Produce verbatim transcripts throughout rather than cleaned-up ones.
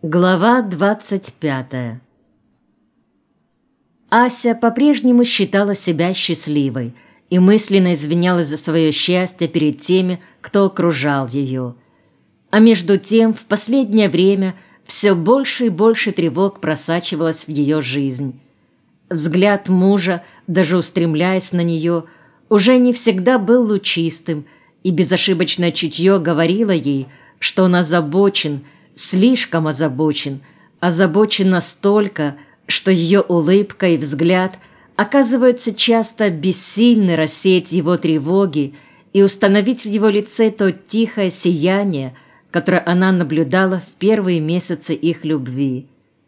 Глава двадцать пятая. Ася по-прежнему считала себя счастливой и мысленно извинялась за свое счастье перед теми, кто окружал ее. А между тем, в последнее время все больше и больше тревог просачивалось в ее жизнь. Взгляд мужа, даже устремляясь на нее, уже не всегда был лучистым, и безошибочное чутье говорило ей, что он озабочен, слишком озабочен, озабочен настолько, что ее улыбка и взгляд оказываются часто бессильны рассеять его тревоги и установить в его лице то тихое сияние, которое она наблюдала в первые месяцы их любви.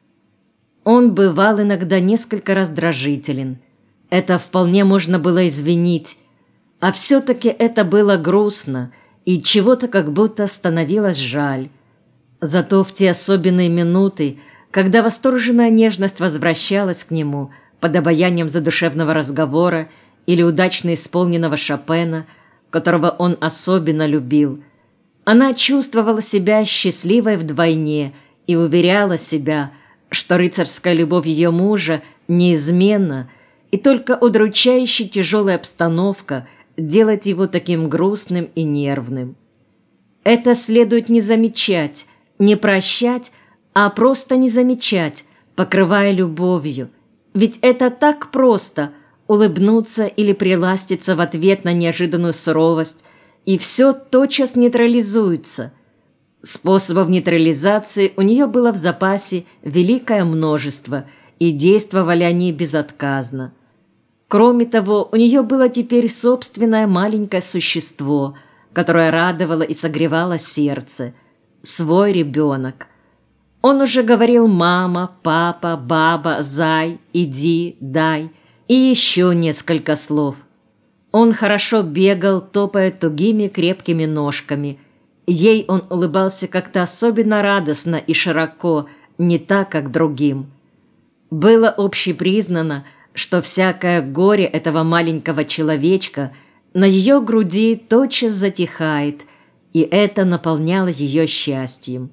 Он бывал иногда несколько раздражителен. Это вполне можно было извинить, а все-таки это было грустно, и чего-то как будто становилось жаль. Зато в те особенные минуты, когда восторженная нежность возвращалась к нему под обаянием задушевного разговора или удачно исполненного Шопена, которого он особенно любил, она чувствовала себя счастливой вдвойне и уверяла себя, что рыцарская любовь ее мужа неизменна, и только удручающе тяжелая обстановка делает его таким грустным и нервным. Это следует не замечать, не прощать, а просто не замечать, покрывая любовью. Ведь это так просто – улыбнуться или приластиться в ответ на неожиданную суровость, и все тотчас нейтрализуется. Способов нейтрализации у нее было в запасе великое множество, и действовали они безотказно. Кроме того, у нее было теперь собственное маленькое существо, которое радовало и согревало сердце – свой ребенок. Он уже говорил «мама», «папа», «баба», «зай», «иди», «дай» и еще несколько слов. Он хорошо бегал, топая тугими крепкими ножками. Ей он улыбался как-то особенно радостно и широко, не так, как другим. Было общепризнано, что всякое горе этого маленького человечка на ее груди тотчас затихает, и это наполняло ее счастьем.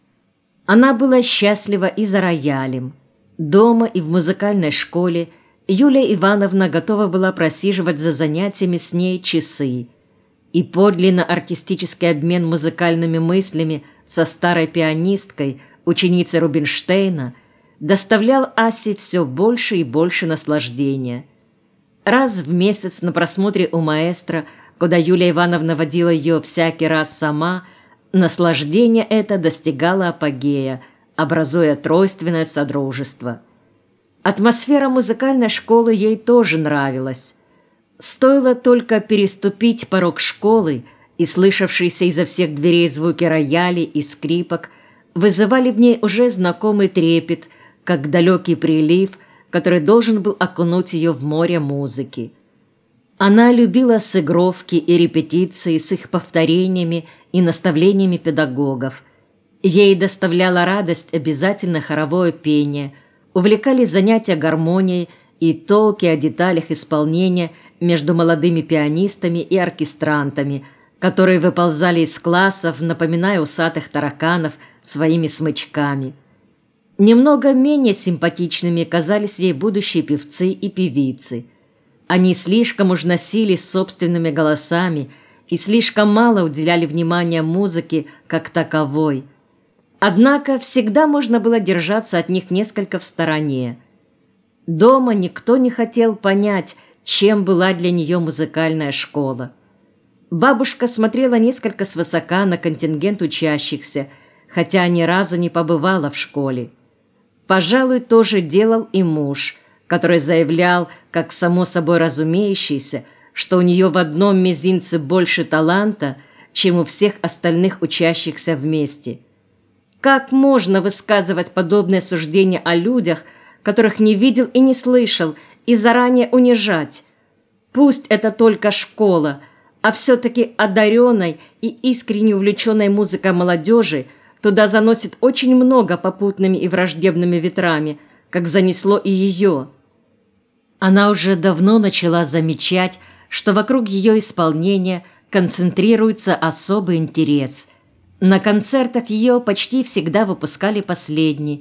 Она была счастлива и за роялем. Дома и в музыкальной школе Юлия Ивановна готова была просиживать за занятиями с ней часы, и подлинно артистический обмен музыкальными мыслями со старой пианисткой, ученицей Рубинштейна, доставлял Асе все больше и больше наслаждения. Раз в месяц на просмотре у маэстро, куда Юлия Ивановна водила ее всякий раз сама, наслаждение это достигало апогея, образуя тройственное содружество. Атмосфера музыкальной школы ей тоже нравилась. Стоило только переступить порог школы, и слышавшиеся изо всех дверей звуки роялей и скрипок вызывали в ней уже знакомый трепет, как далекий прилив, который должен был окунуть ее в море музыки. Она любила сыгровки и репетиции с их повторениями и наставлениями педагогов. Ей доставляло радость обязательно хоровое пение, увлекали занятия гармонией и толки о деталях исполнения между молодыми пианистами и оркестрантами, которые выползали из классов, напоминая усатых тараканов своими смычками. Немного менее симпатичными казались ей будущие певцы и певицы. Они слишком уж носились собственными голосами и слишком мало уделяли внимания музыке как таковой. Однако всегда можно было держаться от них несколько в стороне. Дома никто не хотел понять, чем была для нее музыкальная школа. Бабушка смотрела несколько свысока на контингент учащихся, хотя ни разу не побывала в школе. Пожалуй, то же делал и муж, который заявлял, как само собой разумеющееся, что у нее в одном мизинце больше таланта, чем у всех остальных учащихся вместе. Как можно высказывать подобное суждение о людях, которых не видел и не слышал, и заранее унижать? Пусть это только школа, а все-таки одаренной и искренне увлеченной музыкой молодежи туда заносит очень много попутными и враждебными ветрами, как занесло и ее. Она уже давно начала замечать, что вокруг ее исполнения концентрируется особый интерес. На концертах ее почти всегда выпускали последней,